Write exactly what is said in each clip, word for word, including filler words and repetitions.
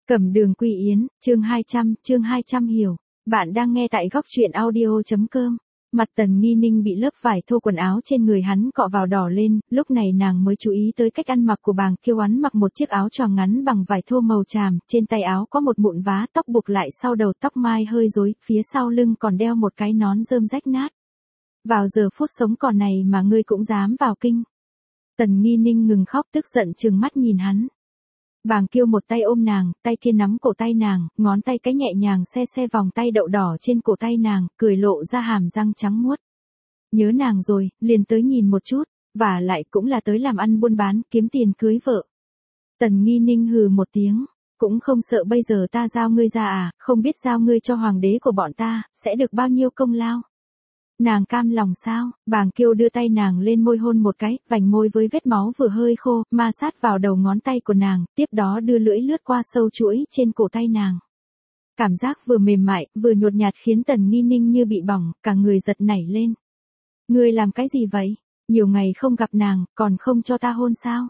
Cẩm Đường Quy Yến, chương hai trăm, chương hai trăm hiểu. Bạn đang nghe tại góc truyện audio.com. Mặt Tần Nghi Ninh bị lớp vải thô quần áo trên người hắn cọ vào đỏ lên, lúc này nàng mới chú ý tới cách ăn mặc của Bàng Kiêu. Hắn mặc một chiếc áo choàng ngắn bằng vải thô màu tràm, trên tay áo có một mụn vá tóc buộc lại sau đầu, tóc mai hơi rối, phía sau lưng còn đeo một cái nón rơm rách nát. Vào giờ phút sống còn này mà ngươi cũng dám vào kinh. Tần Nghi Ninh ngừng khóc, tức giận trừng mắt nhìn hắn. Bàng Kiêu một tay ôm nàng, tay kia nắm cổ tay nàng, ngón tay cái nhẹ nhàng xe xe vòng tay đậu đỏ trên cổ tay nàng, cười lộ ra hàm răng trắng muốt. Nhớ nàng rồi, liền tới nhìn một chút, và lại cũng là tới làm ăn buôn bán, kiếm tiền cưới vợ. Tần Nghi Ninh hừ một tiếng, cũng không sợ bây giờ ta giao ngươi ra à, không biết giao ngươi cho hoàng đế của bọn ta, sẽ được bao nhiêu công lao. Nàng cam lòng sao? Bàng Kiêu đưa tay nàng lên môi hôn một cái, vành môi với vết máu vừa hơi khô, ma sát vào đầu ngón tay của nàng, tiếp đó đưa lưỡi lướt qua sâu chuỗi trên cổ tay nàng. Cảm giác vừa mềm mại, vừa nhột nhạt khiến Tần Nghi Ninh như bị bỏng, cả người giật nảy lên. Ngươi làm cái gì vậy? Nhiều ngày không gặp nàng, còn không cho ta hôn sao?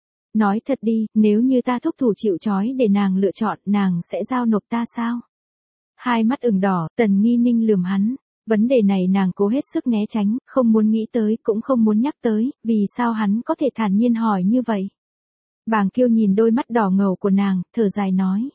Nói thật đi, nếu như ta thúc thủ chịu trói để nàng lựa chọn, nàng sẽ giao nộp ta sao? Hai mắt ửng đỏ, Tần Nghi Ninh lườm hắn. Vấn đề này nàng cố hết sức né tránh, không muốn nghĩ tới, cũng không muốn nhắc tới, vì sao hắn có thể thản nhiên hỏi như vậy. Bàng Kiêu nhìn đôi mắt đỏ ngầu của nàng, thở dài nói.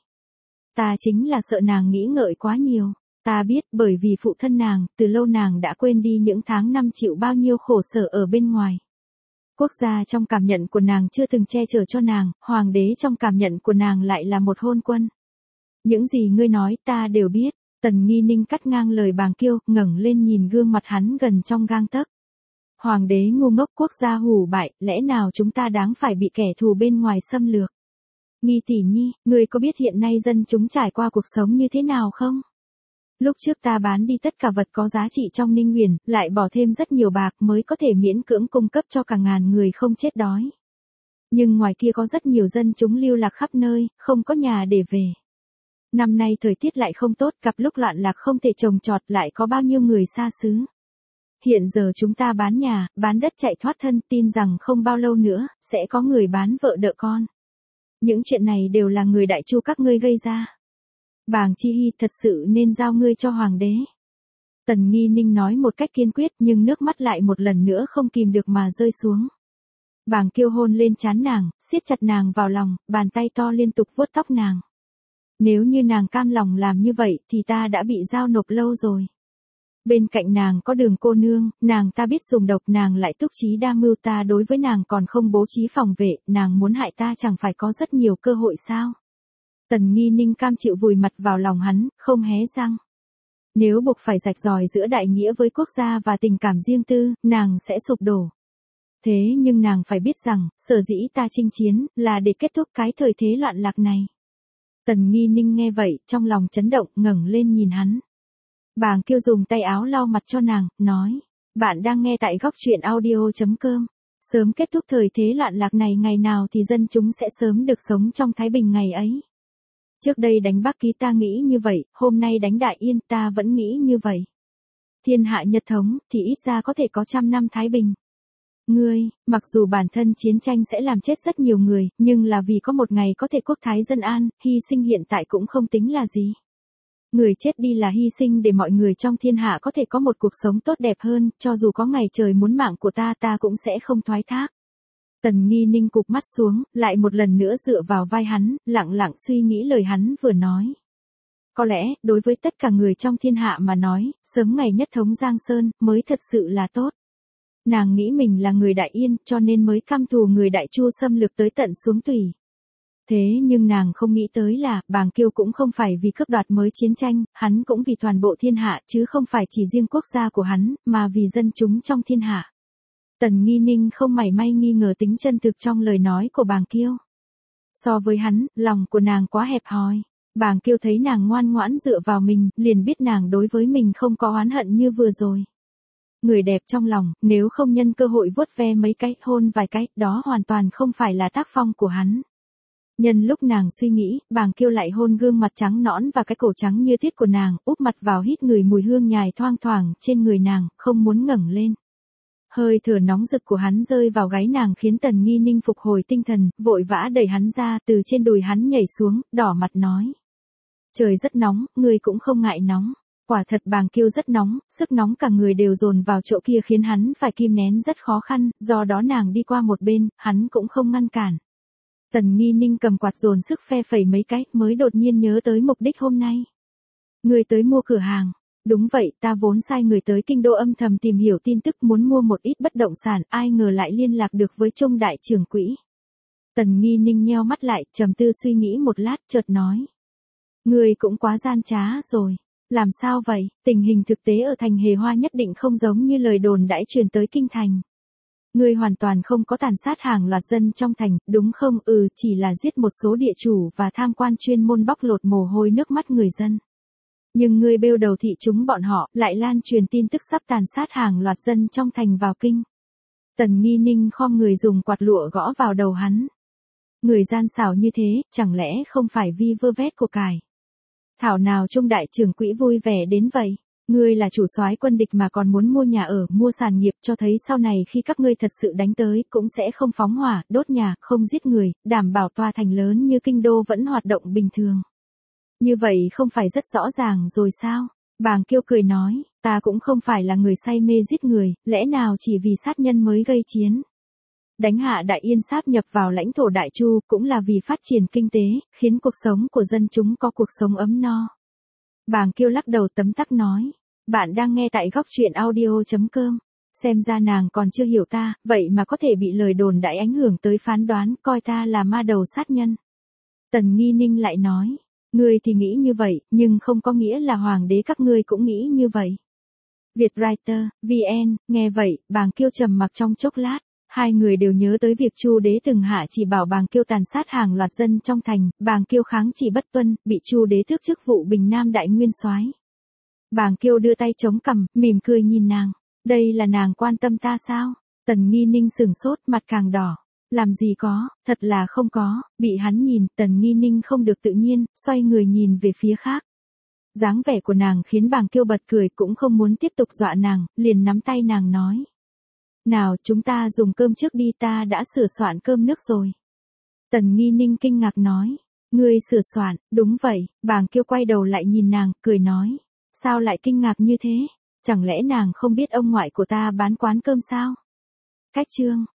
Ta chính là sợ nàng nghĩ ngợi quá nhiều. Ta biết, bởi vì phụ thân nàng, từ lâu nàng đã quên đi những tháng năm chịu bao nhiêu khổ sở ở bên ngoài. Quốc gia trong cảm nhận của nàng chưa từng che chở cho nàng, hoàng đế trong cảm nhận của nàng lại là một hôn quân. Những gì ngươi nói ta đều biết. Tần Nghi Ninh cắt ngang lời Bàng Kiêu, ngẩng lên nhìn gương mặt hắn gần trong gang tấc. Hoàng đế ngu ngốc, quốc gia hủ bại, lẽ nào chúng ta đáng phải bị kẻ thù bên ngoài xâm lược? Nghi tỷ nhi, ngươi có biết hiện nay dân chúng trải qua cuộc sống như thế nào không? Lúc trước ta bán đi tất cả vật có giá trị trong Ninh Huyền, lại bỏ thêm rất nhiều bạc mới có thể miễn cưỡng cung cấp cho cả ngàn người không chết đói. Nhưng ngoài kia có rất nhiều dân chúng lưu lạc khắp nơi, không có nhà để về. Năm nay thời tiết lại không tốt, gặp lúc loạn lạc không thể trồng trọt, lại có bao nhiêu người xa xứ. Hiện giờ chúng ta bán nhà, bán đất chạy thoát thân, tin rằng không bao lâu nữa, sẽ có người bán vợ đỡ con. Những chuyện này đều là người đại chu các ngươi gây ra. Bàng Chi Hy thật sự nên giao ngươi cho hoàng đế. Tần Nghi Ninh nói một cách kiên quyết, nhưng nước mắt lại một lần nữa không kìm được mà rơi xuống. Bàng Kiêu hôn lên trán nàng, siết chặt nàng vào lòng, bàn tay to liên tục vuốt tóc nàng. Nếu như nàng cam lòng làm như vậy thì ta đã bị giao nộp lâu rồi. Bên cạnh nàng có Đường cô nương, nàng ta biết dùng độc, nàng lại túc trí đa mưu, ta đối với nàng còn không bố trí phòng vệ, nàng muốn hại ta chẳng phải có rất nhiều cơ hội sao? Tần Nghi Ninh cam chịu vùi mặt vào lòng hắn, không hé răng. Nếu buộc phải rạch ròi giữa đại nghĩa với quốc gia và tình cảm riêng tư, nàng sẽ sụp đổ. Thế nhưng nàng phải biết rằng, sở dĩ ta chinh chiến, là để kết thúc cái thời thế loạn lạc này. Tần Nghi Ninh nghe vậy, trong lòng chấn động, ngẩng lên nhìn hắn. Bàng Kiêu dùng tay áo lau mặt cho nàng, nói. Bạn đang nghe tại góc truyện audio.com. Sớm kết thúc thời thế loạn lạc này, ngày nào thì dân chúng sẽ sớm được sống trong thái bình ngày ấy. Trước đây đánh Bắc Ký ta nghĩ như vậy, hôm nay đánh Đại Yên ta vẫn nghĩ như vậy. Thiên hạ nhất thống, thì ít ra có thể có trăm năm thái bình. Ngươi, mặc dù bản thân chiến tranh sẽ làm chết rất nhiều người, nhưng là vì có một ngày có thể quốc thái dân an, hy sinh hiện tại cũng không tính là gì. Người chết đi là hy sinh để mọi người trong thiên hạ có thể có một cuộc sống tốt đẹp hơn, cho dù có ngày trời muốn mạng của ta ta cũng sẽ không thoái thác. Tần Nghi Ninh cụp mắt xuống, lại một lần nữa dựa vào vai hắn, lặng lặng suy nghĩ lời hắn vừa nói. Có lẽ, đối với tất cả người trong thiên hạ mà nói, sớm ngày nhất thống Giang Sơn, mới thật sự là tốt. Nàng nghĩ mình là người Đại Yên, cho nên mới căm thù người Đại Chu xâm lược tới tận xuống tủy. Thế nhưng nàng không nghĩ tới là, Bàng Kiêu cũng không phải vì cướp đoạt mới chiến tranh, hắn cũng vì toàn bộ thiên hạ, chứ không phải chỉ riêng quốc gia của hắn, mà vì dân chúng trong thiên hạ. Tần Nghi Ninh không mảy may nghi ngờ tính chân thực trong lời nói của Bàng Kiêu. So với hắn, lòng của nàng quá hẹp hòi. Bàng Kiêu thấy nàng ngoan ngoãn dựa vào mình, liền biết nàng đối với mình không có oán hận như vừa rồi. Người đẹp trong lòng, nếu không nhân cơ hội vuốt ve mấy cái, hôn vài cái, đó hoàn toàn không phải là tác phong của hắn. Nhân lúc nàng suy nghĩ, Bàng Kiêu lại hôn gương mặt trắng nõn và cái cổ trắng như tuyết của nàng, úp mặt vào hít người mùi hương nhài thoang thoảng trên người nàng, không muốn ngẩng lên. Hơi thở nóng rực của hắn rơi vào gáy nàng khiến Tần Nghi Ninh phục hồi tinh thần, vội vã đẩy hắn ra, từ trên đùi hắn nhảy xuống, đỏ mặt nói. Trời rất nóng, ngươi cũng không ngại nóng. Quả thật Bàng Kiêu rất nóng, sức nóng cả người đều dồn vào chỗ kia khiến hắn phải kìm nén rất khó khăn, do đó nàng đi qua một bên, hắn cũng không ngăn cản. Tần Nghi Ninh cầm quạt dồn sức phe phẩy mấy cái, mới đột nhiên nhớ tới mục đích hôm nay. Ngươi tới mua cửa hàng. Đúng vậy, ta vốn sai người tới kinh đô âm thầm tìm hiểu tin tức muốn mua một ít bất động sản, ai ngờ lại liên lạc được với Trung đại trưởng quỹ. Tần Nghi Ninh nheo mắt lại, trầm tư suy nghĩ một lát, chợt nói. Ngươi cũng quá gian trá rồi. Làm sao vậy, tình hình thực tế ở thành Hề Hoa nhất định không giống như lời đồn đãi truyền tới kinh thành. Ngươi hoàn toàn không có tàn sát hàng loạt dân trong thành, đúng không? Ừ, chỉ là giết một số địa chủ và tham quan chuyên môn bóc lột mồ hôi nước mắt người dân. Nhưng ngươi bêu đầu thị chúng bọn họ, lại lan truyền tin tức sắp tàn sát hàng loạt dân trong thành vào kinh. Tần Nghi Ninh khom người dùng quạt lụa gõ vào đầu hắn. Người gian xảo như thế, chẳng lẽ không phải vi vơ vét của cải? Thảo nào Trung đại trưởng quỹ vui vẻ đến vậy? Ngươi là chủ soái quân địch mà còn muốn mua nhà ở, mua sản nghiệp, cho thấy sau này khi các ngươi thật sự đánh tới, cũng sẽ không phóng hỏa, đốt nhà, không giết người, đảm bảo tòa thành lớn như kinh đô vẫn hoạt động bình thường. Như vậy không phải rất rõ ràng rồi sao? Bàng Kiêu cười nói, ta cũng không phải là người say mê giết người, lẽ nào chỉ vì sát nhân mới gây chiến. Đánh hạ Đại Yên sáp nhập vào lãnh thổ Đại Chu cũng là vì phát triển kinh tế, khiến cuộc sống của dân chúng có cuộc sống ấm no. Bàng Kiêu lắc đầu tấm tắc nói, bạn đang nghe tại góc truyện audio chấm com. Xem ra nàng còn chưa hiểu ta, vậy mà có thể bị lời đồn đại ảnh hưởng tới phán đoán, coi ta là ma đầu sát nhân. Tần Nghi Ninh lại nói, ngươi thì nghĩ như vậy, nhưng không có nghĩa là hoàng đế các ngươi cũng nghĩ như vậy. Vietwriter, vê en, nghe vậy, Bàng Kiêu trầm mặc trong chốc lát. Hai người đều nhớ tới việc Chu đế từng hạ chỉ bảo Bàng Kiêu tàn sát hàng loạt dân trong thành, Bàng Kiêu kháng chỉ bất tuân, bị Chu đế tước chức vụ Bình Nam đại nguyên soái. Bàng Kiêu đưa tay chống cằm, mỉm cười nhìn nàng. Đây là nàng quan tâm ta sao? Tần Nghi Ninh sừng sốt, mặt càng đỏ. Làm gì có, thật là không có. Bị hắn nhìn, Tần Nghi Ninh không được tự nhiên, xoay người nhìn về phía khác. Dáng vẻ của nàng khiến Bàng Kiêu bật cười, cũng không muốn tiếp tục dọa nàng, liền nắm tay nàng nói. Nào, chúng ta dùng cơm trước đi, ta đã sửa soạn cơm nước rồi. Tần Nghi Ninh kinh ngạc nói. Ngươi sửa soạn, đúng vậy. Bàng Kiêu quay đầu lại nhìn nàng, cười nói. Sao lại kinh ngạc như thế? Chẳng lẽ nàng không biết ông ngoại của ta bán quán cơm sao? Cách chương.